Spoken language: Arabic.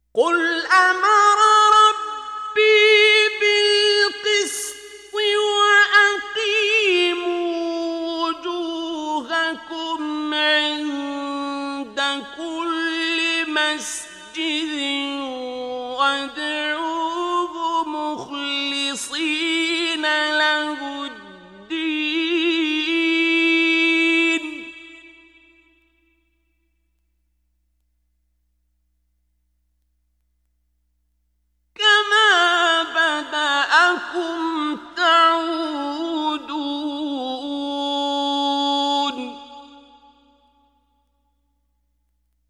قل أمر ربي بالقسط وأقيموا وجوهكم عند كل مسجد وادعوه مخلصين له الدين كما بدأكم